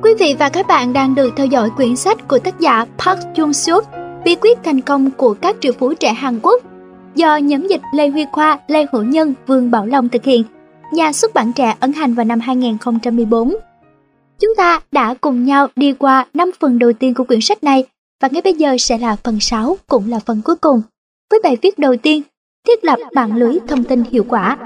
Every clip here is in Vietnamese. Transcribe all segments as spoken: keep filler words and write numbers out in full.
Quý vị và các bạn đang được theo dõi quyển sách của tác giả Park Jung-suk, Bí quyết thành công của các triệu phú trẻ Hàn Quốc, do nhóm dịch Lê Huy Khoa, Lê Hữu Nhân, Vương Bảo Long thực hiện, nhà xuất bản Trẻ ấn hành vào năm hai nghìn không trăm mười bốn. Chúng ta đã cùng nhau đi qua năm phần đầu tiên của quyển sách này, và ngay bây giờ sẽ là phần sáu, cũng là phần cuối cùng, với bài viết đầu tiên, thiết lập mạng lưới thông tin hiệu quả.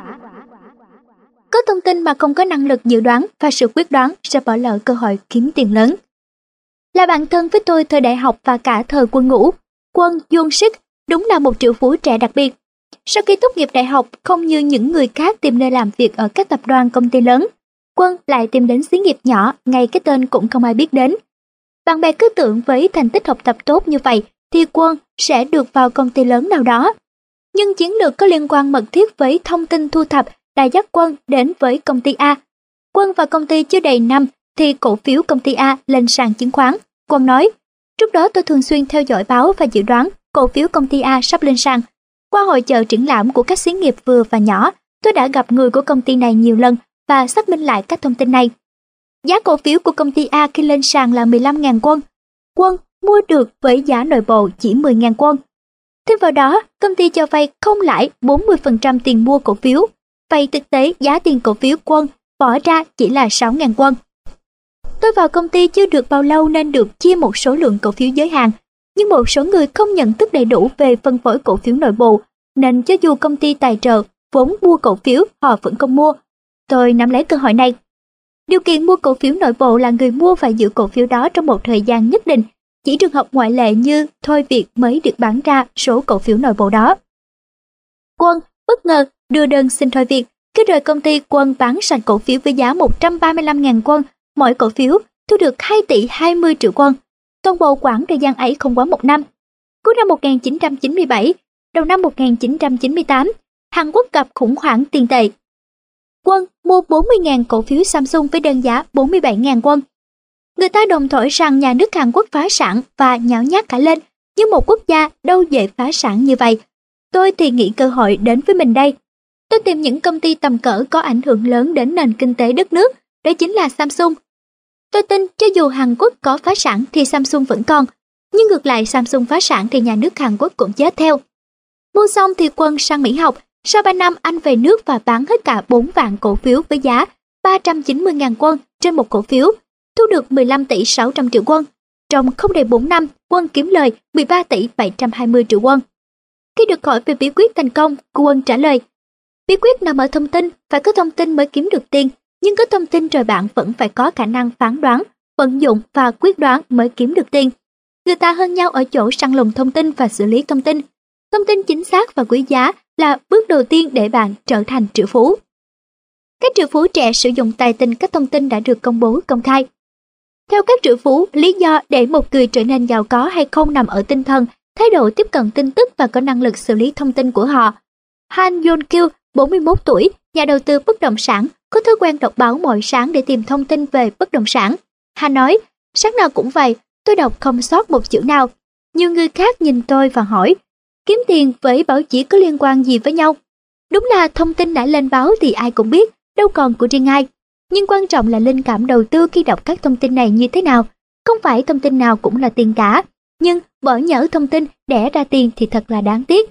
Có thông tin mà không có năng lực dự đoán và sự quyết đoán sẽ bỏ lỡ cơ hội kiếm tiền lớn. Là bạn thân với tôi thời đại học và cả thời quân ngũ, Kwon Young-sik đúng là một triệu phú trẻ đặc biệt. Sau khi tốt nghiệp đại học, không như những người khác tìm nơi làm việc ở các tập đoàn công ty lớn, Kwon lại tìm đến xí nghiệp nhỏ, ngay cái tên cũng không ai biết đến. Bạn bè cứ tưởng với thành tích học tập tốt như vậy thì Kwon sẽ được vào công ty lớn nào đó. Nhưng chiến lược có liên quan mật thiết với thông tin thu thập đã dắt Kwon đến với công ty A. Kwon vào công ty chưa đầy năm thì cổ phiếu công ty A lên sàn chứng khoán. Kwon nói, trước đó tôi thường xuyên theo dõi báo và dự đoán cổ phiếu công ty A sắp lên sàn. Qua hội chợ triển lãm của các xí nghiệp vừa và nhỏ, tôi đã gặp người của công ty này nhiều lần và xác minh lại các thông tin này. Giá cổ phiếu của công ty A khi lên sàn là mười lăm nghìn won. Kwon mua được với giá nội bộ chỉ mười nghìn won. Thêm vào đó, công ty cho vay không lãi bốn mươi phần trăm tiền mua cổ phiếu. Vậy thực tế giá tiền cổ phiếu Kwon bỏ ra chỉ là sáu nghìn won. Tôi vào công ty chưa được bao lâu nên được chia một số lượng cổ phiếu giới hạn, nhưng một số người không nhận thức đầy đủ về phân phối cổ phiếu nội bộ, nên cho dù công ty tài trợ vốn mua cổ phiếu, họ vẫn không mua. Tôi nắm lấy cơ hội này. Điều kiện mua cổ phiếu nội bộ là người mua phải giữ cổ phiếu đó trong một thời gian nhất định, chỉ trường hợp ngoại lệ như thôi việc mới được bán ra số cổ phiếu nội bộ đó. Kwon bất ngờ đưa đơn xin thôi việc. Khi rời công ty, Kwon bán sạch cổ phiếu với giá một trăm ba mươi lăm nghìn won mỗi cổ phiếu, thu được hai tỷ hai mươi triệu won. Toàn bộ quãng thời gian ấy không quá một năm. Cuối năm một nghìn chín trăm chín mươi bảy, đầu năm một nghìn chín trăm chín mươi tám, Hàn Quốc gặp khủng hoảng tiền tệ. Kwon mua bốn mươi nghìn cổ phiếu Samsung với đơn giá bốn mươi bảy nghìn won. Người ta đồn thổi rằng nhà nước Hàn Quốc phá sản và nháo nhác cả lên, nhưng một quốc gia đâu dễ phá sản như vậy. Tôi thì nghĩ cơ hội đến với mình đây. Tôi tìm những công ty tầm cỡ có ảnh hưởng lớn đến nền kinh tế đất nước, đó chính là Samsung. Tôi tin cho dù Hàn Quốc có phá sản thì Samsung vẫn còn, nhưng ngược lại Samsung phá sản thì nhà nước Hàn Quốc cũng chết theo. Mua xong thì Kwon sang Mỹ học, sau ba năm anh về nước và bán hết cả bốn vạn cổ phiếu với giá ba trăm chín mươi nghìn won trên một cổ phiếu, thu được mười lăm tỷ sáu trăm triệu won. Trong không đầy bốn năm, Kwon kiếm lời mười ba tỷ bảy trăm hai mươi triệu won. Khi được hỏi về bí quyết thành công, Kwon trả lời, bí quyết nằm ở thông tin, phải có thông tin mới kiếm được tiền, nhưng có thông tin rồi bạn vẫn phải có khả năng phán đoán, vận dụng và quyết đoán mới kiếm được tiền. Người ta hơn nhau ở chỗ săn lùng thông tin và xử lý thông tin. Thông tin chính xác và quý giá là bước đầu tiên để bạn trở thành triệu phú. Các triệu phú trẻ sử dụng tài tình các thông tin đã được công bố công khai. Theo các triệu phú, lý do để một người trở nên giàu có hay không nằm ở tinh thần, thái độ tiếp cận tin tức và có năng lực xử lý thông tin của họ. Han Yeon-kyu, bốn mươi mốt tuổi, nhà đầu tư bất động sản, có thói quen đọc báo mỗi sáng để tìm thông tin về bất động sản. Han nói, sáng nào cũng vậy, tôi đọc không sót một chữ nào. Nhiều người khác nhìn tôi và hỏi, kiếm tiền với báo chí có liên quan gì với nhau? Đúng là thông tin đã lên báo thì ai cũng biết, đâu còn của riêng ai. Nhưng quan trọng là linh cảm đầu tư khi đọc các thông tin này như thế nào. Không phải thông tin nào cũng là tiền cả, nhưng bỏ nhỡ thông tin đẻ ra tiền thì thật là đáng tiếc.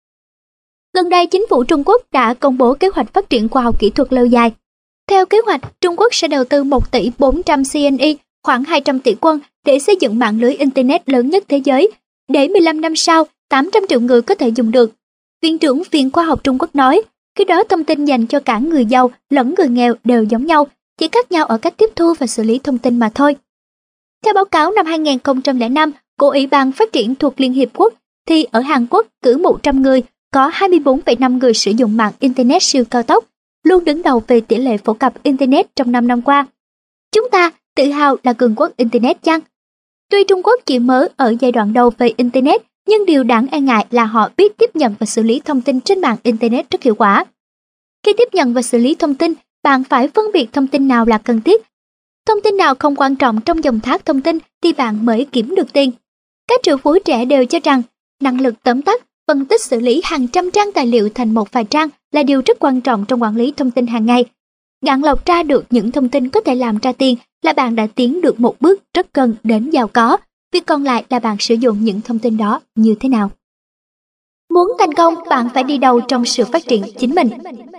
Gần đây, chính phủ Trung Quốc đã công bố kế hoạch phát triển khoa học kỹ thuật lâu dài. Theo kế hoạch, Trung Quốc sẽ đầu tư một tỷ bốn trăm xê en i, khoảng hai trăm tỷ won để xây dựng mạng lưới Internet lớn nhất thế giới, để mười lăm năm sau, tám trăm triệu người có thể dùng được. Viện trưởng Viện Khoa học Trung Quốc nói, khi đó thông tin dành cho cả người giàu lẫn người nghèo đều giống nhau, chỉ khác nhau ở cách tiếp thu và xử lý thông tin mà thôi. Theo báo cáo năm hai nghìn không trăm lẻ năm của Ủy ban Phát triển thuộc Liên Hiệp Quốc, thì ở Hàn Quốc cứ một trăm người, có hai mươi bốn phẩy năm người sử dụng mạng Internet siêu cao tốc, luôn đứng đầu về tỷ lệ phổ cập Internet trong năm năm qua. Chúng ta tự hào là cường quốc Internet chăng? Tuy Trung Quốc chỉ mới ở giai đoạn đầu về Internet, nhưng điều đáng e ngại là họ biết tiếp nhận và xử lý thông tin trên mạng Internet rất hiệu quả. Khi tiếp nhận và xử lý thông tin, bạn phải phân biệt thông tin nào là cần thiết. Thông tin nào không quan trọng trong dòng thác thông tin thì bạn mới kiếm được tiền. Các triệu phú trẻ đều cho rằng năng lực tóm tắt, phân tích xử lý hàng trăm trang tài liệu thành một vài trang là điều rất quan trọng trong quản lý thông tin hàng ngày. gạn lọc ra được những thông tin có thể làm ra tiền là bạn đã tiến được một bước rất gần đến giàu có. Việc còn lại là bạn sử dụng những thông tin đó như thế nào. Muốn thành công, bạn phải đi đầu trong sự phát triển chính mình.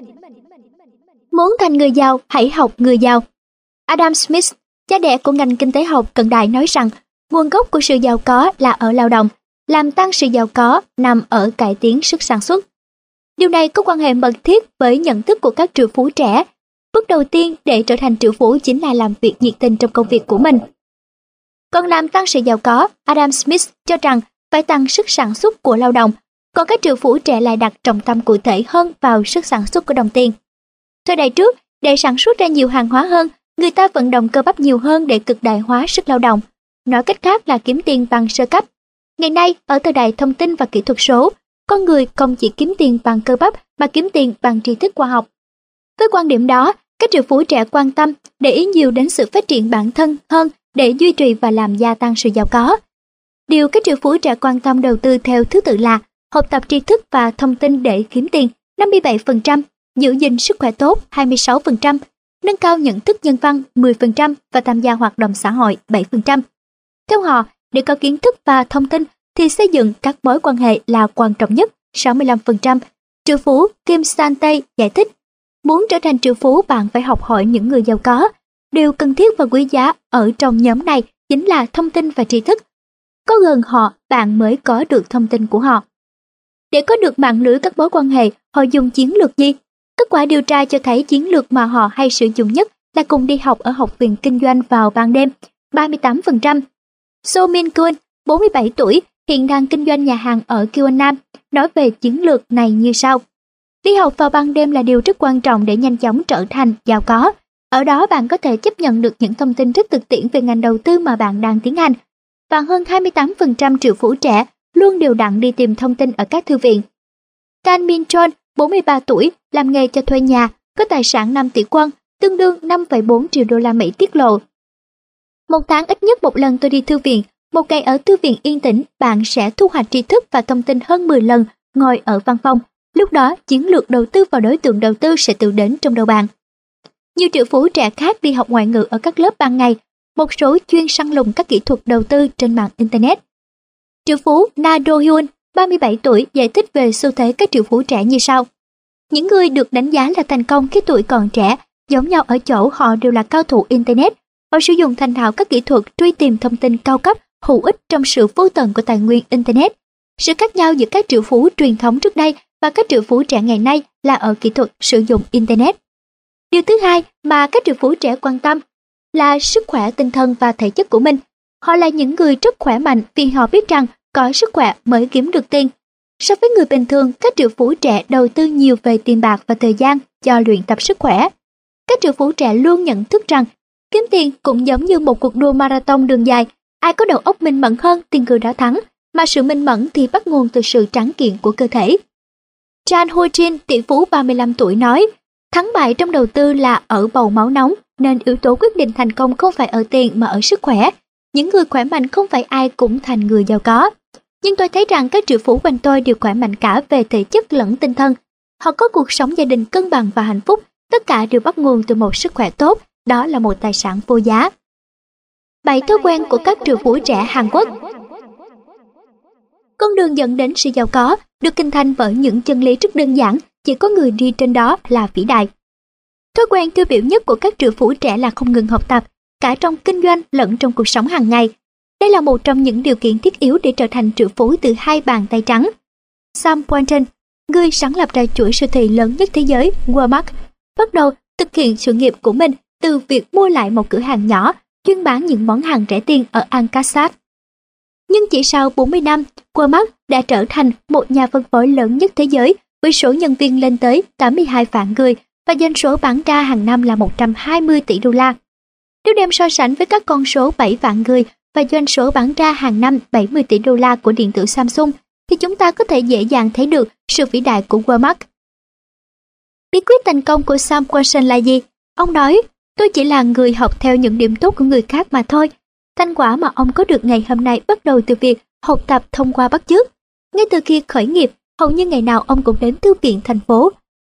Muốn thành người giàu, hãy học người giàu. Adam Smith, cha đẻ của ngành kinh tế học cận đại nói rằng nguồn gốc của sự giàu có là ở lao động, làm tăng sự giàu có nằm ở cải tiến sức sản xuất. Điều này có quan hệ mật thiết với nhận thức của các triệu phú trẻ. Bước đầu tiên để trở thành triệu phú chính là làm việc nhiệt tình trong công việc của mình. Còn làm tăng sự giàu có, Adam Smith cho rằng phải tăng sức sản xuất của lao động, còn các triệu phú trẻ lại đặt trọng tâm cụ thể hơn vào sức sản xuất của đồng tiền. Thời đại trước, để sản xuất ra nhiều hàng hóa hơn, người ta vận động cơ bắp nhiều hơn để cực đại hóa sức lao động. Nói cách khác là kiếm tiền bằng sơ cấp. Ngày nay, ở thời đại thông tin và kỹ thuật số, con người không chỉ kiếm tiền bằng cơ bắp mà kiếm tiền bằng tri thức khoa học. Với quan điểm đó, các triệu phú trẻ quan tâm, để ý nhiều đến sự phát triển bản thân hơn để duy trì và làm gia tăng sự giàu có. Điều các triệu phú trẻ quan tâm đầu tư theo thứ tự là học tập tri thức và thông tin để kiếm tiền năm mươi bảy phần trăm, giữ gìn sức khỏe tốt hai mươi sáu phần trăm, nâng cao nhận thức nhân văn mười phần trăm và tham gia hoạt động xã hội bảy phần trăm. Theo họ, để có kiến thức và thông tin thì xây dựng các mối quan hệ là quan trọng nhất sáu mươi lăm phần trăm. Triệu phú Kim Stanley giải thích, muốn trở thành triệu phú bạn phải học hỏi những người giàu có. Điều cần thiết và quý giá ở trong nhóm này chính là thông tin và tri thức. Có gần họ, bạn mới có được thông tin của họ. Để có được mạng lưới các mối quan hệ, họ dùng chiến lược gì? Kết quả điều tra cho thấy chiến lược mà họ hay sử dụng nhất là cùng đi học ở học viện kinh doanh vào ban đêm, ba mươi tám phần trăm. So Min Kun, bốn mươi bảy tuổi, hiện đang kinh doanh nhà hàng ở Kiwon Nam, nói về chiến lược này như sau. Đi học vào ban đêm là điều rất quan trọng để nhanh chóng trở thành giàu có. Ở đó bạn có thể chấp nhận được những thông tin rất thực tiễn về ngành đầu tư mà bạn đang tiến hành. Và hơn hai mươi tám phần trăm triệu phú trẻ luôn đều đặn đi tìm thông tin ở các thư viện. Tan Min Chon, bốn mươi ba tuổi, làm nghề cho thuê nhà, có tài sản năm tỷ won, tương đương năm phẩy bốn triệu đô la Mỹ tiết lộ. Một tháng ít nhất một lần tôi đi thư viện, một ngày ở thư viện yên tĩnh, bạn sẽ thu hoạch tri thức và thông tin hơn mười lần ngồi ở văn phòng. Lúc đó, chiến lược đầu tư vào đối tượng đầu tư sẽ tự đến trong đầu bạn. Nhiều triệu phú trẻ khác đi học ngoại ngữ ở các lớp ban ngày, một số chuyên săn lùng các kỹ thuật đầu tư trên mạng Internet. Triệu phú Na Do Hyun, ba mươi bảy tuổi, giải thích về xu thế các triệu phú trẻ như sau. Những người được đánh giá là thành công khi tuổi còn trẻ, giống nhau ở chỗ họ đều là cao thủ Internet. Họ sử dụng thành thạo các kỹ thuật truy tìm thông tin cao cấp, hữu ích trong sự vô tận của tài nguyên Internet. Sự khác nhau giữa các triệu phú truyền thống trước đây và các triệu phú trẻ ngày nay là ở kỹ thuật sử dụng Internet. Điều thứ hai mà các triệu phú trẻ quan tâm là sức khỏe tinh thần và thể chất của mình. Họ là những người rất khỏe mạnh vì họ biết rằng có sức khỏe mới kiếm được tiền. So với người bình thường, các triệu phú trẻ đầu tư nhiều về tiền bạc và thời gian cho luyện tập sức khỏe. Các triệu phú trẻ luôn nhận thức rằng kiếm tiền cũng giống như một cuộc đua marathon đường dài. Ai có đầu óc minh mẫn hơn thì người đó thắng, mà sự minh mẫn thì bắt nguồn từ sự tráng kiện của cơ thể. Chan Ho Jin, tỷ phú ba mươi lăm tuổi nói, thắng bại trong đầu tư là ở bầu máu nóng, nên yếu tố quyết định thành công không phải ở tiền mà ở sức khỏe. Những người khỏe mạnh không phải ai cũng thành người giàu có. Nhưng tôi thấy rằng các triệu phú quanh tôi đều khỏe mạnh cả về thể chất lẫn tinh thần. Họ có cuộc sống gia đình cân bằng và hạnh phúc, tất cả đều bắt nguồn từ một sức khỏe tốt, đó là một tài sản vô giá. Bảy thói quen của các triệu phú trẻ Hàn Quốc. Con đường dẫn đến sự giàu có được hình thành bởi những chân lý rất đơn giản, chỉ có người đi trên đó là vĩ đại. Thói quen tiêu biểu nhất của các triệu phú trẻ là không ngừng học tập, cả trong kinh doanh lẫn trong cuộc sống hàng ngày. Đây là một trong những điều kiện thiết yếu để trở thành triệu phú từ hai bàn tay trắng. Sam Walton, người sáng lập ra chuỗi siêu thị lớn nhất thế giới Walmart, bắt đầu thực hiện sự nghiệp của mình từ việc mua lại một cửa hàng nhỏ chuyên bán những món hàng rẻ tiền ở Arkansas. Nhưng chỉ sau bốn mươi năm, Walmart đã trở thành một nhà phân phối lớn nhất thế giới với số nhân viên lên tới tám mươi hai vạn người và doanh số bán ra hàng năm là một trăm hai mươi tỷ đô la. Nếu đem so sánh với các con số bảy vạn người và doanh số bán ra hàng năm bảy mươi tỷ đô la của điện tử Samsung, thì chúng ta có thể dễ dàng thấy được sự vĩ đại của Walmart. Bí quyết thành công của Sam Walton là gì? Ông nói, tôi chỉ là người học theo những điểm tốt của người khác mà thôi. Thành quả mà ông có được ngày hôm nay bắt đầu từ việc học tập thông qua bắt chước. Ngay từ khi khởi nghiệp, hầu như ngày nào ông cũng đến thư viện thành phố,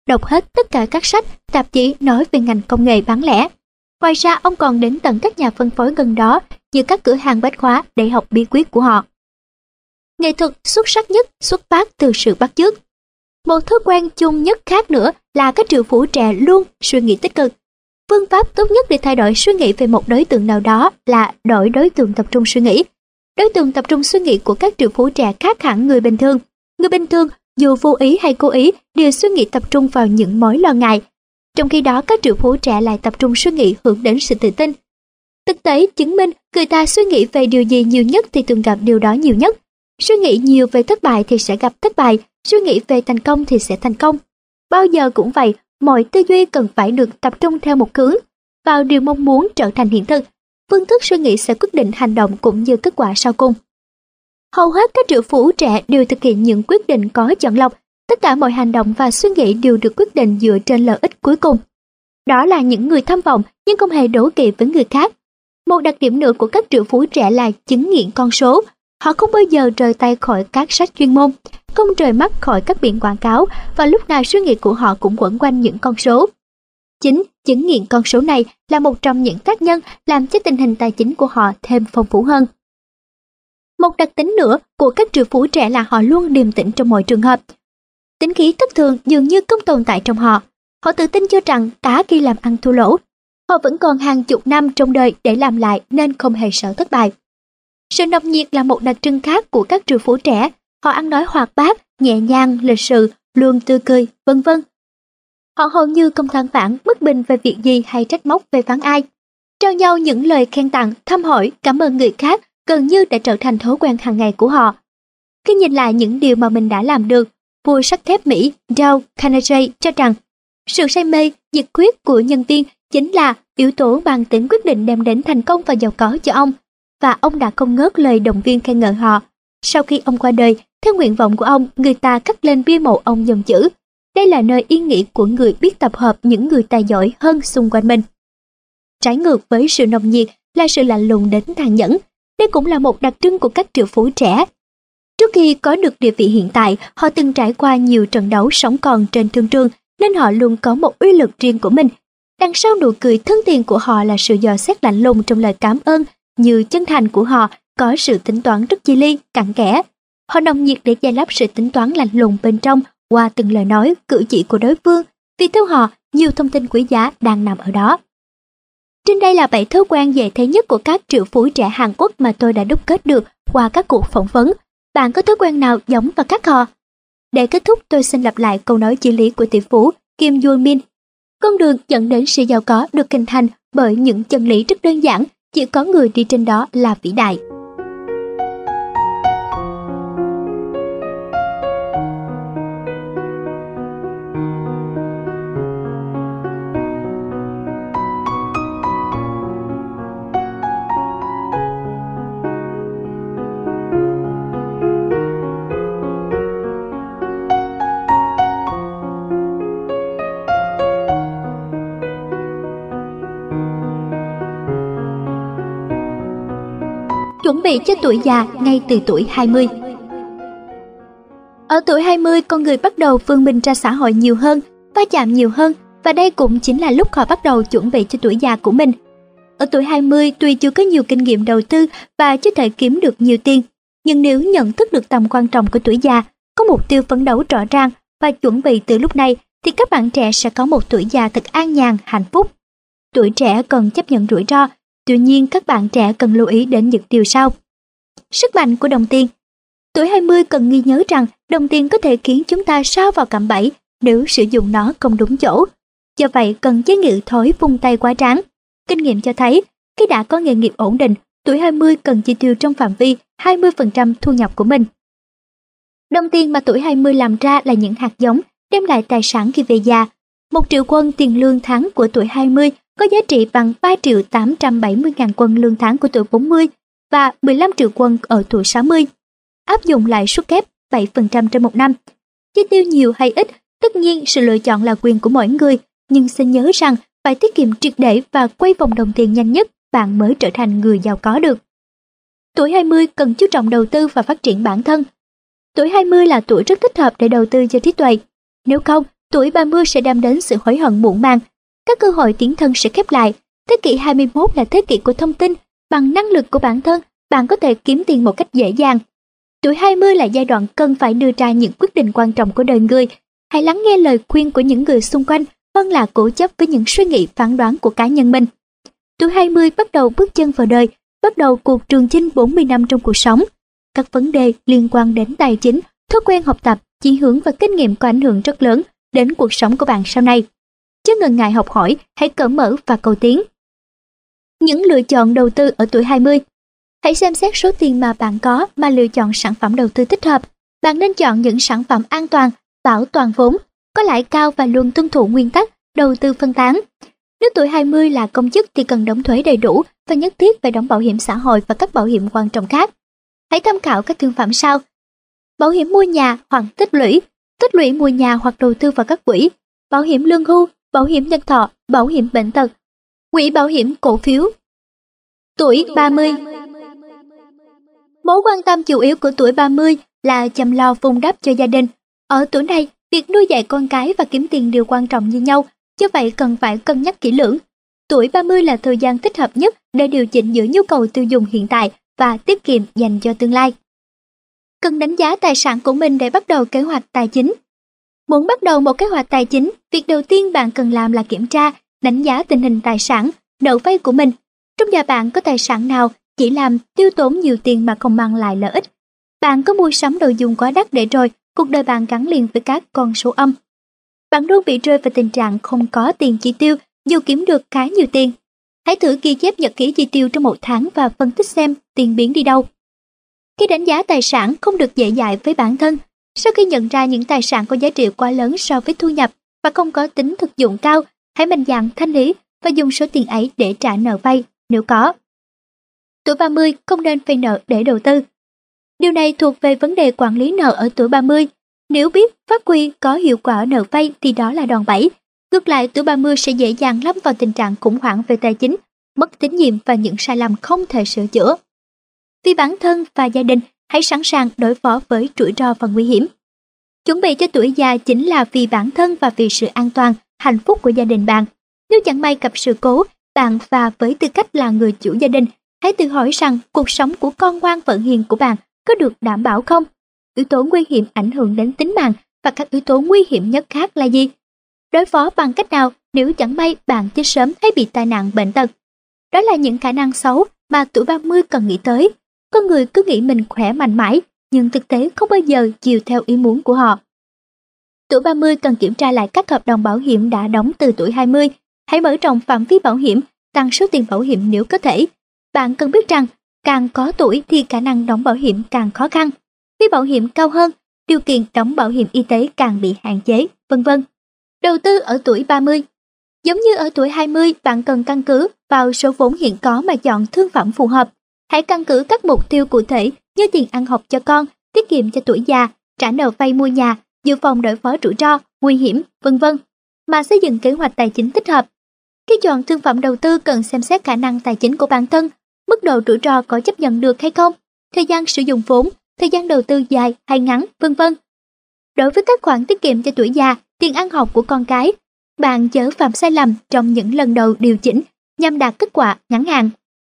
đọc hết tất cả các sách, tạp chí nói về ngành công nghệ bán lẻ. Ngoài ra, ông còn đến tận các nhà phân phối gần đó như các cửa hàng bách hóa để học bí quyết của họ. Nghệ thuật xuất sắc nhất xuất phát từ sự bắt chước. Một thói quen chung nhất khác nữa là các triệu phú trẻ luôn suy nghĩ tích cực. Phương pháp tốt nhất để thay đổi suy nghĩ về một đối tượng nào đó là đổi đối tượng tập trung suy nghĩ. Đối tượng tập trung suy nghĩ của các triệu phú trẻ khác hẳn người bình thường. Người bình thường, dù vô ý hay cố ý, đều suy nghĩ tập trung vào những mối lo ngại. Trong khi đó, các triệu phú trẻ lại tập trung suy nghĩ hướng đến sự tự tin. Thực tế chứng minh, người ta suy nghĩ về điều gì nhiều nhất thì thường gặp điều đó nhiều nhất. Suy nghĩ nhiều về thất bại thì sẽ gặp thất bại, suy nghĩ về thành công thì sẽ thành công. Bao giờ cũng vậy, mọi tư duy cần phải được tập trung theo một hướng, vào điều mong muốn trở thành hiện thực. Phương thức suy nghĩ sẽ quyết định hành động cũng như kết quả sau cùng. Hầu hết các triệu phú trẻ đều thực hiện những quyết định có chọn lọc, tất cả mọi hành động và suy nghĩ đều được quyết định dựa trên lợi ích cuối cùng. Đó là những người tham vọng nhưng không hề đố kỵ với người khác. Một đặc điểm nữa của các triệu phú trẻ là chứng nghiện con số. Họ không bao giờ rời tay khỏi các sách chuyên môn, không rời mắt khỏi các biển quảng cáo và lúc nào suy nghĩ của họ cũng quẩn quanh những con số. Chính chứng nghiện con số này là một trong những tác nhân làm cho tình hình tài chính của họ thêm phong phú hơn. Một đặc tính nữa của các triệu phú trẻ là họ luôn điềm tĩnh trong mọi trường hợp. Tính khí thất thường dường như không tồn tại trong họ. Họ tự tin cho rằng cả khi làm ăn thua lỗ, họ vẫn còn hàng chục năm trong đời để làm lại nên không hề sợ thất bại. Sự nồng nhiệt là một đặc trưng khác của các triệu phú trẻ. Họ ăn nói hoạt bát, nhẹ nhàng, lịch sự, luôn tươi cười, vân vân. Họ hầu như không than vãn, bất bình về việc gì hay trách móc về phán ai. Trao nhau những lời khen tặng, thăm hỏi, cảm ơn người khác gần như đã trở thành thói quen hàng ngày của họ. Khi nhìn lại những điều mà mình đã làm được, vua sắt thép Mỹ Dale Carnegie cho rằng sự say mê, nhiệt huyết của nhân viên chính là yếu tố mang tính quyết định đem đến thành công và giàu có cho ông, và ông đã không ngớt lời động viên khen ngợi họ. Sau khi ông qua đời, theo nguyện vọng của ông, người ta khắc lên bia mộ ông dòng chữ: đây là nơi yên nghỉ của người biết tập hợp những người tài giỏi hơn xung quanh mình. Trái ngược với sự nồng nhiệt là sự lạnh lùng đến tàn nhẫn. Đây cũng là một đặc trưng của các triệu phú trẻ. Trước khi có được địa vị hiện tại, họ từng trải qua nhiều trận đấu sống còn trên thương trường, nên họ luôn có một uy lực riêng của mình. Đằng sau nụ cười thân thiện của họ là sự dò xét lạnh lùng trong lời cảm ơn, như chân thành của họ có sự tính toán rất chi ly, cặn kẽ. Họ nồng nhiệt để che lấp sự tính toán lạnh lùng bên trong qua từng lời nói, cử chỉ của đối phương, vì theo họ, nhiều thông tin quý giá đang nằm ở đó. Trên đây là bảy thói quen dễ thấy nhất của các triệu phú trẻ Hàn Quốc mà tôi đã đúc kết được qua các cuộc phỏng vấn. Bạn có thói quen nào giống và khác họ? Để kết thúc, tôi xin lặp lại câu nói chí lý của tỷ phú Kim Yoon Min. Con đường dẫn đến sự giàu có được hình thành bởi những chân lý rất đơn giản, chỉ có người đi trên đó là vĩ đại. Chuẩn bị cho tuổi già ngay từ tuổi hai mươi. Ở tuổi hai mươi, con người bắt đầu vươn mình ra xã hội nhiều hơn, va chạm nhiều hơn, và đây cũng chính là lúc họ bắt đầu chuẩn bị cho tuổi già của mình. Ở tuổi hai mươi, tuy chưa có nhiều kinh nghiệm đầu tư và chưa thể kiếm được nhiều tiền, nhưng nếu nhận thức được tầm quan trọng của tuổi già, có mục tiêu phấn đấu rõ ràng và chuẩn bị từ lúc này, thì các bạn trẻ sẽ có một tuổi già thật an nhàn, hạnh phúc. Tuổi trẻ cần chấp nhận rủi ro. Tuy nhiên, các bạn trẻ cần lưu ý đến những điều sau. Sức mạnh của đồng tiền. Tuổi hai mươi cần ghi nhớ rằng đồng tiền có thể khiến chúng ta sa vào cạm bẫy nếu sử dụng nó không đúng chỗ. Do vậy, cần chế ngự thói vung tay quá tráng. Kinh nghiệm cho thấy, khi đã có nghề nghiệp ổn định, tuổi hai mươi cần chi tiêu trong phạm vi hai mươi phần trăm thu nhập của mình. Đồng tiền mà tuổi hai mươi làm ra là những hạt giống đem lại tài sản khi về già. Một triệu won tiền lương tháng của tuổi hai mươi có giá trị bằng ba triệu tám trăm bảy mươi ngàn won lương tháng của tuổi bốn mươi và mười lăm triệu won ở tuổi sáu mươi. Áp dụng lãi suất kép bảy phần trăm trên một năm. Chi tiêu nhiều hay ít, tất nhiên sự lựa chọn là quyền của mỗi người, nhưng xin nhớ rằng phải tiết kiệm triệt để và quay vòng đồng tiền nhanh nhất, bạn mới trở thành người giàu có được. Tuổi hai mươi cần chú trọng đầu tư và phát triển bản thân. Tuổi hai mươi là tuổi rất thích hợp để đầu tư cho trí tuệ. Nếu không, tuổi ba mươi sẽ đem đến sự hối hận muộn màng. Các cơ hội tiến thân sẽ khép lại. Thế kỷ hai mươi mốt là thế kỷ của thông tin. Bằng năng lực của bản thân, bạn có thể kiếm tiền một cách dễ dàng. Tuổi hai mươi là giai đoạn cần phải đưa ra những quyết định quan trọng của đời người. Hãy lắng nghe lời khuyên của những người xung quanh hơn là cố chấp với những suy nghĩ phán đoán của cá nhân mình. Tuổi hai mươi bắt đầu bước chân vào đời, bắt đầu cuộc trường chinh bốn mươi năm trong cuộc sống. Các vấn đề liên quan đến tài chính, thói quen học tập, chí hướng và kinh nghiệm có ảnh hưởng rất lớn đến cuộc sống của bạn sau này. Chứ ngần ngại học hỏi, hãy cởi mở và cầu tiến. Những lựa chọn đầu tư ở tuổi hai mươi. Hãy xem xét số tiền mà bạn có mà lựa chọn sản phẩm đầu tư thích hợp. Bạn nên chọn những sản phẩm an toàn, bảo toàn vốn, có lãi cao và luôn tuân thủ nguyên tắc đầu tư phân tán. Nếu tuổi hai mươi là công chức thì cần đóng thuế đầy đủ và nhất thiết phải đóng bảo hiểm xã hội và các bảo hiểm quan trọng khác. Hãy tham khảo các thương phẩm sau: bảo hiểm mua nhà hoặc tích lũy, tích lũy mua nhà hoặc đầu tư vào các quỹ, bảo hiểm lương hưu, bảo hiểm nhân thọ, bảo hiểm bệnh tật, quỹ bảo hiểm cổ phiếu. Tuổi ba mươi. Mối quan tâm chủ yếu của tuổi ba mươi là chăm lo vun đắp cho gia đình. Ở tuổi này, việc nuôi dạy con cái và kiếm tiền đều quan trọng như nhau, do vậy cần phải cân nhắc kỹ lưỡng. Tuổi ba mươi là thời gian thích hợp nhất để điều chỉnh giữa nhu cầu tiêu dùng hiện tại và tiết kiệm dành cho tương lai. Cần đánh giá tài sản của mình để bắt đầu kế hoạch tài chính. Muốn bắt đầu một kế hoạch tài chính, việc đầu tiên bạn cần làm là kiểm tra, đánh giá tình hình tài sản, nợ vay của mình. Trong nhà bạn có tài sản nào chỉ làm tiêu tốn nhiều tiền mà không mang lại lợi ích? Bạn có mua sắm đồ dùng quá đắt để rồi cuộc đời bạn gắn liền với các con số âm. Bạn luôn bị rơi vào tình trạng không có tiền chi tiêu dù kiếm được khá nhiều tiền. Hãy thử ghi chép nhật ký chi tiêu trong một tháng và phân tích xem tiền biến đi đâu. Khi đánh giá tài sản không được dễ dãi với bản thân, sau khi nhận ra những tài sản có giá trị quá lớn so với thu nhập và không có tính thực dụng cao, hãy mạnh dạn thanh lý và dùng số tiền ấy để trả nợ vay nếu có. Tuổi ba mươi không nên vay nợ để đầu tư. Điều này thuộc về vấn đề quản lý nợ ở tuổi ba mươi. Nếu biết phát huy có hiệu quả nợ vay thì đó là đòn bẩy. Ngược lại, tuổi ba mươi sẽ dễ dàng lâm vào tình trạng khủng hoảng về tài chính, mất tín nhiệm và những sai lầm không thể sửa chữa. Vì bản thân và gia đình, hãy sẵn sàng đối phó với rủi ro và nguy hiểm. Chuẩn bị cho tuổi già chính là vì bản thân và vì sự an toàn, hạnh phúc của gia đình bạn. Nếu chẳng may gặp sự cố, bạn và với tư cách là người chủ gia đình, hãy tự hỏi rằng cuộc sống của con ngoan vợ hiền của bạn có được đảm bảo không? Yếu tố nguy hiểm ảnh hưởng đến tính mạng và các yếu tố nguy hiểm nhất khác là gì? Đối phó bằng cách nào nếu chẳng may bạn chết sớm hay bị tai nạn bệnh tật? Đó là những khả năng xấu mà tuổi ba mươi cần nghĩ tới. Con người cứ nghĩ mình khỏe mạnh mãi, nhưng thực tế không bao giờ chiều theo ý muốn của họ. Tuổi ba mươi cần kiểm tra lại các hợp đồng bảo hiểm đã đóng từ tuổi hai mươi. Hãy mở rộng phạm vi bảo hiểm, tăng số tiền bảo hiểm nếu có thể. Bạn cần biết rằng, càng có tuổi thì khả năng đóng bảo hiểm càng khó khăn. Phí bảo hiểm cao hơn, điều kiện đóng bảo hiểm y tế càng bị hạn chế, vân vân. Đầu tư ở tuổi ba mươi. Giống như ở tuổi hai mươi, bạn cần căn cứ vào số vốn hiện có mà chọn thương phẩm phù hợp. Hãy căn cứ các mục tiêu cụ thể như tiền ăn học cho con, tiết kiệm cho tuổi già, trả nợ vay mua nhà, dự phòng đối phó rủi ro, nguy hiểm, vân vân mà xây dựng kế hoạch tài chính thích hợp. Khi chọn thương phẩm đầu tư cần xem xét khả năng tài chính của bản thân, mức độ rủi ro có chấp nhận được hay không, thời gian sử dụng vốn, thời gian đầu tư dài hay ngắn, vân vân. Đối với các khoản tiết kiệm cho tuổi già, tiền ăn học của con cái, bạn chớ phạm sai lầm trong những lần đầu điều chỉnh nhằm đạt kết quả ngắn hạn.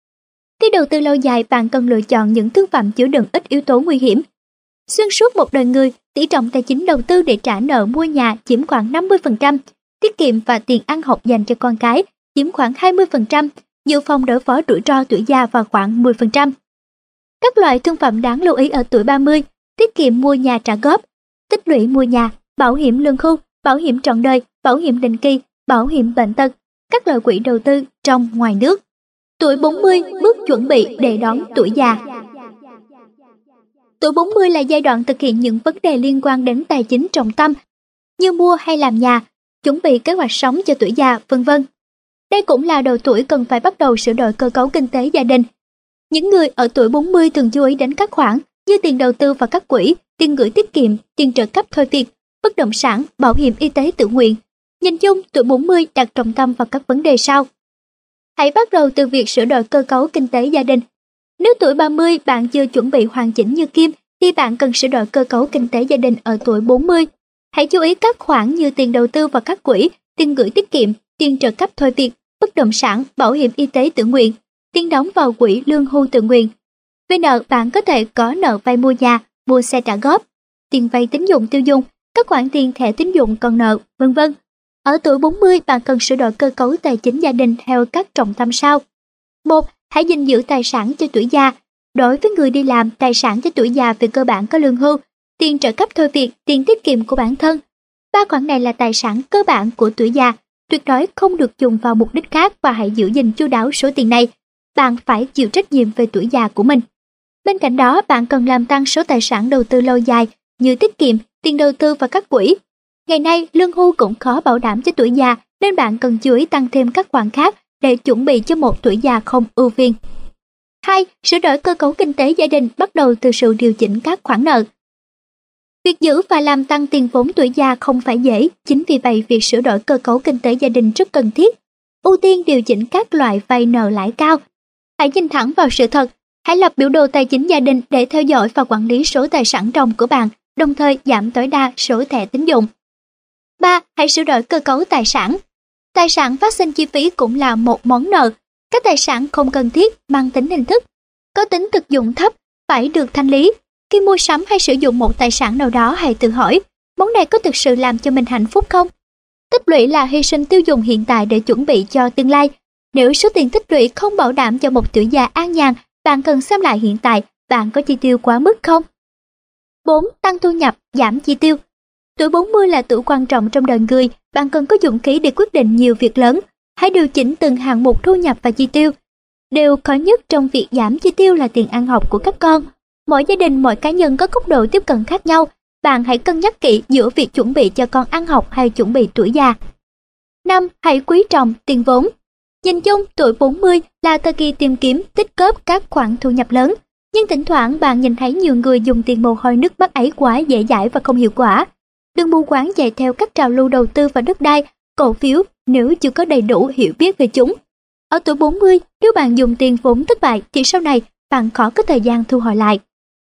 Khi đầu tư lâu dài, bạn cần lựa chọn những thương phẩm chứa đựng ít yếu tố nguy hiểm. Xuyên suốt một đời người, tỷ trọng tài chính đầu tư để trả nợ mua nhà chiếm khoảng năm mươi phần trăm, tiết kiệm và tiền ăn học dành cho con cái chiếm khoảng hai mươi phần trăm, dự phòng đối phó rủi ro tuổi già vào khoảng mười phần trăm. Các loại thương phẩm đáng lưu ý ở tuổi ba mươi: tiết kiệm mua nhà trả góp, tích lũy mua nhà, bảo hiểm lương hưu, bảo hiểm trọn đời, bảo hiểm định kỳ, bảo hiểm bệnh tật, các loại quỹ đầu tư trong ngoài nước. Tuổi bốn mươi bước chuẩn bị để đón tuổi già. Tuổi bốn mươi là giai đoạn thực hiện những vấn đề liên quan đến tài chính trọng tâm như mua hay làm nhà, chuẩn bị kế hoạch sống cho tuổi già, vân vân. Đây cũng là độ tuổi cần phải bắt đầu sửa đổi cơ cấu kinh tế gia đình. Những người ở tuổi bốn mươi thường chú ý đến các khoản như tiền đầu tư vào các quỹ, tiền gửi tiết kiệm, tiền trợ cấp thôi việc, bất động sản, bảo hiểm y tế tự nguyện. Nhìn chung, tuổi bốn mươi đặt trọng tâm vào các vấn đề sau. Hãy bắt đầu từ việc sửa đổi cơ cấu kinh tế gia đình. Nếu tuổi ba mươi bạn chưa chuẩn bị hoàn chỉnh như Kim, thì bạn cần sửa đổi cơ cấu kinh tế gia đình ở tuổi bốn mươi. Hãy chú ý các khoản như tiền đầu tư vào các quỹ, tiền gửi tiết kiệm, tiền trợ cấp thôi việc, bất động sản, bảo hiểm y tế tự nguyện, tiền đóng vào quỹ lương hưu tự nguyện. Về nợ, bạn có thể có nợ vay mua nhà, mua xe trả góp, tiền vay tín dụng tiêu dùng, các khoản tiền thẻ tín dụng còn nợ, vân vân. Ở tuổi bốn mươi, bạn cần sửa đổi cơ cấu tài chính gia đình theo các trọng tâm sau. một. Hãy gìn giữ tài sản cho tuổi già. Đối với người đi làm, tài sản cho tuổi già về cơ bản có lương hưu, tiền trợ cấp thôi việc, tiền tiết kiệm của bản thân. Ba khoản này là tài sản cơ bản của tuổi già, tuyệt đối không được dùng vào mục đích khác và hãy giữ gìn chu đáo số tiền này. Bạn phải chịu trách nhiệm về tuổi già của mình. Bên cạnh đó, bạn cần làm tăng số tài sản đầu tư lâu dài như tiết kiệm, tiền đầu tư và các quỹ. Ngày nay, lương hưu cũng khó bảo đảm cho tuổi già, nên bạn cần chú ý tăng thêm các khoản khác để chuẩn bị cho một tuổi già không ưu phiền. hai. Sửa đổi cơ cấu kinh tế gia đình bắt đầu từ sự điều chỉnh các khoản nợ. Việc giữ và làm tăng tiền vốn tuổi già không phải dễ, chính vì vậy việc sửa đổi cơ cấu kinh tế gia đình rất cần thiết. Ưu tiên điều chỉnh các loại vay nợ lãi cao. Hãy nhìn thẳng vào sự thật, hãy lập biểu đồ tài chính gia đình để theo dõi và quản lý số tài sản ròng của bạn, đồng thời giảm tối đa số thẻ tín dụng. ba. Hãy sửa đổi cơ cấu tài sản. Tài sản phát sinh chi phí cũng là một món nợ. Các tài sản không cần thiết, mang tính hình thức, có tính thực dụng thấp, phải được thanh lý. Khi mua sắm hay sử dụng một tài sản nào đó, hãy tự hỏi, món này có thực sự làm cho mình hạnh phúc không? Tích lũy là hy sinh tiêu dùng hiện tại để chuẩn bị cho tương lai. Nếu số tiền tích lũy không bảo đảm cho một tuổi già an nhàn, bạn cần xem lại hiện tại, bạn có chi tiêu quá mức không? bốn. Tăng thu nhập, giảm chi tiêu. Tuổi bốn mươi là tuổi quan trọng trong đời người, bạn cần có dũng khí để quyết định nhiều việc lớn. Hãy điều chỉnh từng hạng mục thu nhập và chi tiêu. Điều khó nhất trong việc giảm chi tiêu là tiền ăn học của các con. Mỗi gia đình, mỗi cá nhân có góc độ tiếp cận khác nhau. Bạn hãy cân nhắc kỹ giữa việc chuẩn bị cho con ăn học hay chuẩn bị tuổi già. năm. Hãy quý trọng tiền vốn. Nhìn chung, tuổi bốn mươi là thời kỳ tìm kiếm, tích góp các khoản thu nhập lớn. Nhưng thỉnh thoảng bạn nhìn thấy nhiều người dùng tiền mồ hôi nước mắt ấy quá dễ dãi và không hiệu quả. Đừng mù quáng chạy theo các trào lưu đầu tư vào đất đai, cổ phiếu nếu chưa có đầy đủ hiểu biết về chúng. Ở tuổi bốn mươi, nếu bạn dùng tiền vốn thất bại thì sau này bạn khó có thời gian thu hồi lại.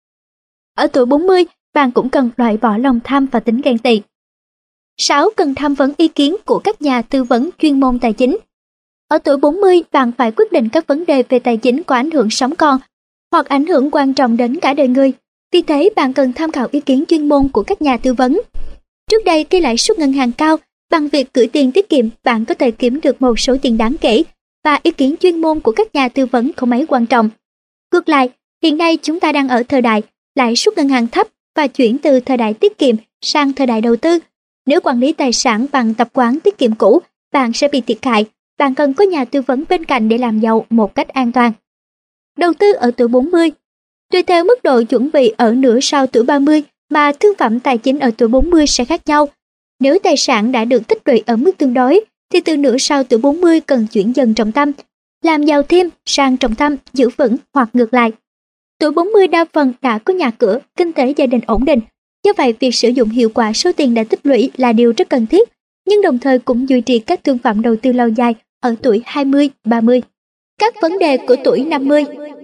Ở tuổi bốn mươi, bạn cũng cần loại bỏ lòng tham và tính ghen tị. sáu. Cần tham vấn ý kiến của các nhà tư vấn chuyên môn tài chính. Ở tuổi bốn mươi, bạn phải quyết định các vấn đề về tài chính có ảnh hưởng sống còn hoặc ảnh hưởng quan trọng đến cả đời người. Vì thế, bạn cần tham khảo ý kiến chuyên môn của các nhà tư vấn. Trước đây, khi lãi suất ngân hàng cao, bằng việc gửi tiền tiết kiệm, bạn có thể kiếm được một số tiền đáng kể, và ý kiến chuyên môn của các nhà tư vấn không mấy quan trọng. Ngược lại, hiện nay chúng ta đang ở thời đại lãi suất ngân hàng thấp và chuyển từ thời đại tiết kiệm sang thời đại đầu tư. Nếu quản lý tài sản bằng tập quán tiết kiệm cũ, bạn sẽ bị thiệt hại. Bạn cần có nhà tư vấn bên cạnh để làm giàu một cách an toàn. Đầu tư ở tuổi bốn mươi. Tùy theo mức độ chuẩn bị ở nửa sau tuổi ba mươi mà thương phẩm tài chính ở tuổi bốn mươi sẽ khác nhau. Nếu tài sản đã được tích lũy ở mức tương đối, thì từ nửa sau tuổi bốn mươi cần chuyển dần trọng tâm, làm giàu thêm sang trọng tâm, giữ vững hoặc ngược lại. Tuổi bốn mươi đa phần đã có nhà cửa, kinh tế gia đình ổn định. Do vậy, việc sử dụng hiệu quả số tiền đã tích lũy là điều rất cần thiết, nhưng đồng thời cũng duy trì các thương phẩm đầu tư lâu dài ở tuổi hai mươi, ba mươi. Các vấn đề của tuổi năm mươi.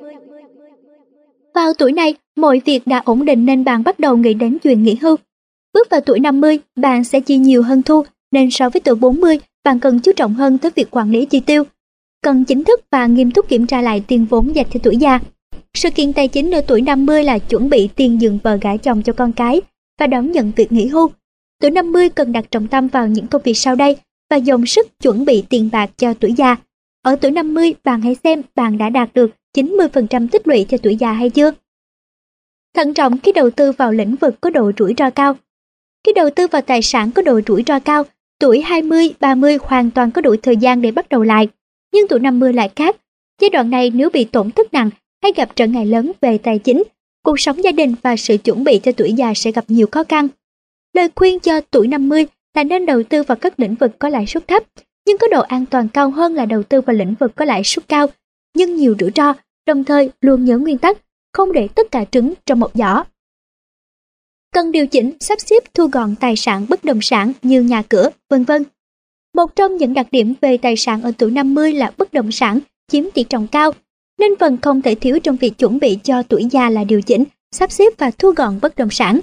Vào tuổi này, mọi việc đã ổn định nên bạn bắt đầu nghĩ đến chuyện nghỉ hưu. Bước vào tuổi năm mươi, bạn sẽ chi nhiều hơn thu, nên so với tuổi bốn mươi, bạn cần chú trọng hơn tới việc quản lý chi tiêu. Cần chính thức và nghiêm túc kiểm tra lại tiền vốn dành cho tuổi già. Sự kiện tài chính ở tuổi năm mươi là chuẩn bị tiền dựng vợ gả chồng cho con cái và đón nhận việc nghỉ hưu. Tuổi năm mươi cần đặt trọng tâm vào những công việc sau đây và dồn sức chuẩn bị tiền bạc cho tuổi già. Ở tuổi năm mươi, bạn hãy xem bạn đã đạt được chín mươi phần trăm tích lũy cho tuổi già hay chưa. Thận trọng khi đầu tư vào lĩnh vực có độ rủi ro cao. Khi đầu tư vào tài sản có độ rủi ro cao, tuổi hai mươi, ba mươi hoàn toàn có đủ thời gian để bắt đầu lại. Nhưng tuổi năm mươi lại khác. Giai đoạn này nếu bị tổn thất nặng hay gặp trở ngại lớn về tài chính, cuộc sống gia đình và sự chuẩn bị cho tuổi già sẽ gặp nhiều khó khăn. Lời khuyên cho tuổi năm mươi là nên đầu tư vào các lĩnh vực có lãi suất thấp, nhưng có độ an toàn cao hơn là đầu tư vào lĩnh vực có lãi suất cao, nhưng nhiều rủi ro, đồng thời luôn nhớ nguyên tắc, không để tất cả trứng trong một giỏ. Cần điều chỉnh, sắp xếp thu gọn tài sản bất động sản như nhà cửa, vân vân. Một trong những đặc điểm về tài sản ở tuổi năm mươi là bất động sản chiếm tỷ trọng cao, nên phần không thể thiếu trong việc chuẩn bị cho tuổi già là điều chỉnh, sắp xếp và thu gọn bất động sản.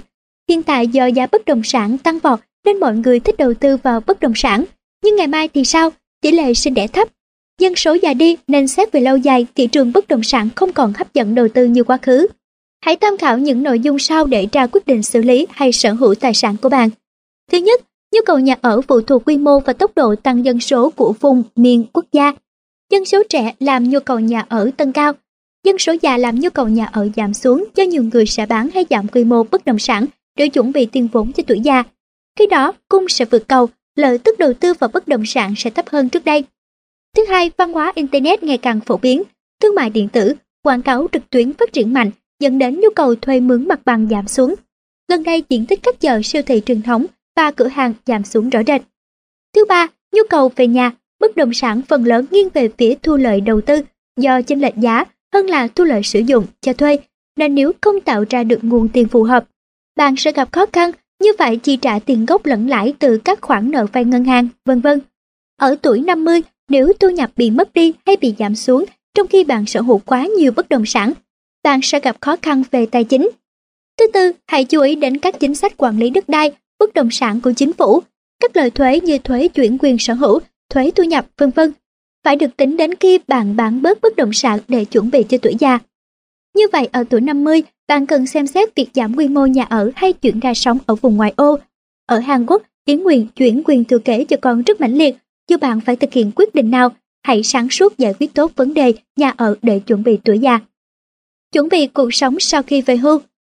Hiện tại do giá bất động sản tăng vọt nên mọi người thích đầu tư vào bất động sản. Nhưng ngày mai thì sao? Tỷ lệ sinh đẻ thấp, dân số già đi nên xét về lâu dài thị trường bất động sản không còn hấp dẫn đầu tư như quá khứ. Hãy tham khảo những nội dung sau để ra quyết định xử lý hay sở hữu tài sản của bạn. Thứ nhất, nhu cầu nhà ở phụ thuộc quy mô và tốc độ tăng dân số của vùng, miền, quốc gia. Dân số trẻ làm nhu cầu nhà ở tăng cao. Dân số già làm nhu cầu nhà ở giảm xuống do nhiều người sẽ bán hay giảm quy mô bất động sản để chuẩn bị tiền vốn cho tuổi già. Khi đó, cung sẽ vượt cầu, lợi tức đầu tư vào bất động sản sẽ thấp hơn trước đây. Thứ hai, văn hóa Internet ngày càng phổ biến, thương mại điện tử, quảng cáo trực tuyến phát triển mạnh, dẫn đến nhu cầu thuê mướn mặt bằng giảm xuống. Gần đây, diện tích các chợ, siêu thị truyền thống và cửa hàng giảm xuống rõ rệt. Thứ ba, nhu cầu về nhà, bất động sản phần lớn nghiêng về phía thu lợi đầu tư do chênh lệch giá hơn là thu lợi sử dụng cho thuê, nên nếu không tạo ra được nguồn tiền phù hợp, bạn sẽ gặp khó khăn như phải chi trả tiền gốc lẫn lãi từ các khoản nợ vay ngân hàng, vân vân. Ở tuổi năm mươi, nếu thu nhập bị mất đi hay bị giảm xuống trong khi bạn sở hữu quá nhiều bất động sản, bạn sẽ gặp khó khăn về tài chính. Thứ tư, hãy chú ý đến các chính sách quản lý đất đai, bất động sản của chính phủ. Các loại thuế như thuế chuyển quyền sở hữu, thuế thu nhập, vân vân phải được tính đến khi bạn bán bớt bất động sản để chuẩn bị cho tuổi già. Như vậy, ở tuổi năm mươi, bạn cần xem xét việc giảm quy mô nhà ở hay chuyển ra sống ở vùng ngoại ô. Ở Hàn Quốc, ý nguyện chuyển quyền thừa kế cho con rất mãnh liệt. Dù bạn phải thực hiện quyết định nào, hãy sáng suốt giải quyết tốt vấn đề nhà ở để chuẩn bị tuổi già. Chuẩn bị cuộc sống sau khi về hưu.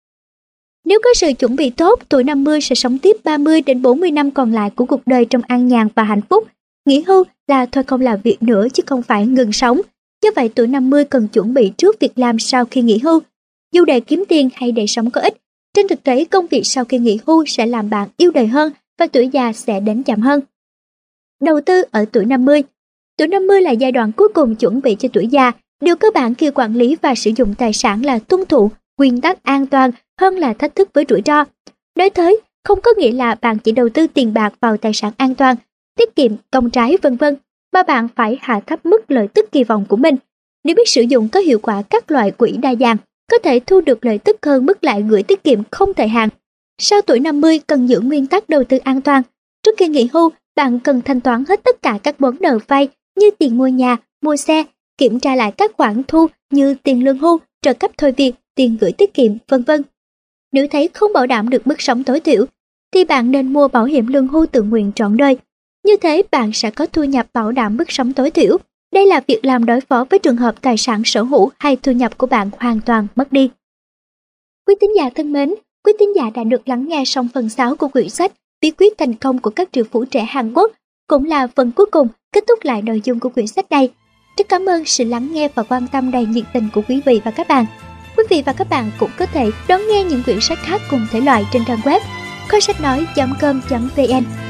Nếu có sự chuẩn bị tốt, tuổi năm mươi sẽ sống tiếp ba mươi đến bốn mươi năm còn lại của cuộc đời trong an nhàn và hạnh phúc. Nghỉ hưu là thôi không làm việc nữa chứ không phải ngừng sống. Do vậy, tuổi năm mươi cần chuẩn bị trước việc làm sau khi nghỉ hưu. Dù để kiếm tiền hay để sống có ích, trên thực tế công việc sau khi nghỉ hưu sẽ làm bạn yêu đời hơn và tuổi già sẽ đến chậm hơn. Đầu tư ở tuổi năm mươi. Tuổi năm mươi là giai đoạn cuối cùng chuẩn bị cho tuổi già. Điều cơ bản khi quản lý và sử dụng tài sản là tuân thủ nguyên tắc an toàn hơn là thách thức với rủi ro. Nói tới, không có nghĩa là bạn chỉ đầu tư tiền bạc vào tài sản an toàn, tiết kiệm, công trái vân vân, mà bạn phải hạ thấp mức lợi tức kỳ vọng của mình. Nếu biết sử dụng có hiệu quả các loại quỹ đa dạng, có thể thu được lợi tức hơn mức lãi gửi tiết kiệm không thời hạn. Sau tuổi năm mươi cần giữ nguyên tắc đầu tư an toàn. Trước khi nghỉ hưu, bạn cần thanh toán hết tất cả các món nợ vay như tiền mua nhà, mua xe, kiểm tra lại các khoản thu như tiền lương hưu, trợ cấp thôi việc, tiền gửi tiết kiệm, vân vân. Nếu thấy không bảo đảm được mức sống tối thiểu, thì bạn nên mua bảo hiểm lương hưu tự nguyện trọn đời. Như thế bạn sẽ có thu nhập bảo đảm mức sống tối thiểu. Đây là việc làm đối phó với trường hợp tài sản sở hữu hay thu nhập của bạn hoàn toàn mất đi. Quý tín giả thân mến, quý tín giả đã được lắng nghe xong phần sáu của quyển sách Bí quyết thành công của các triệu phú trẻ Hàn Quốc, cũng là phần cuối cùng kết thúc lại nội dung của quyển sách này. Rất cảm ơn sự lắng nghe và quan tâm đầy nhiệt tình của quý vị và các bạn. Quý vị và các bạn cũng có thể đón nghe những quyển sách khác cùng thể loại trên trang web kho sách nói chấm com chấm vn.